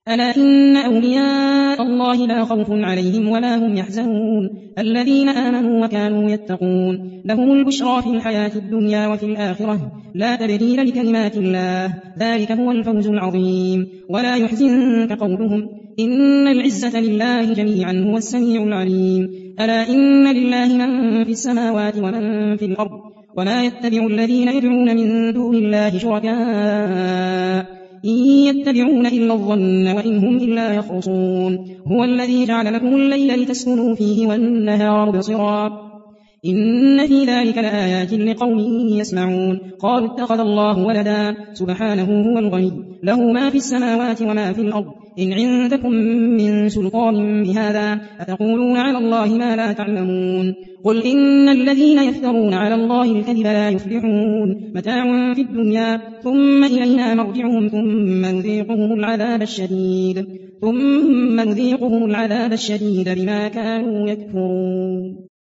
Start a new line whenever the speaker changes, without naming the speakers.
ألا إن أولياء الله لا خوف عليهم ولا هم يحزنون الذين آمنوا وكانوا يتقون لهم البشرى في الحياة الدنيا وفي الآخرة لا تبديل لكلمات الله ذلك هو الفوز العظيم ولا يحزنك قولهم إن العزة لله جميعا هو السميع العليم ألا إن لله من في السماوات ومن في الأرض وما يتبع الذين يدعون من دون الله شركاء إن يتبعون إلا الظن وإن هم إلا يخرصون هو الذي جعل لكم الليل لتسكنوا فيه والنهار مبصرا إن في ذلك لآيات لقوم يسمعون قالوا اتخذ الله ولدا سبحانه هو الغني له ما في السماوات وما في الأرض إن عندكم من سلطان بهذا أتقولون على الله ما لا تعلمون قل إن الذين يفترون على الله الكذب لا يفلحون متاع في الدنيا ثم إلينا مرجعهم ثم نذيقهم العذاب الشديد بما كانوا يكفرون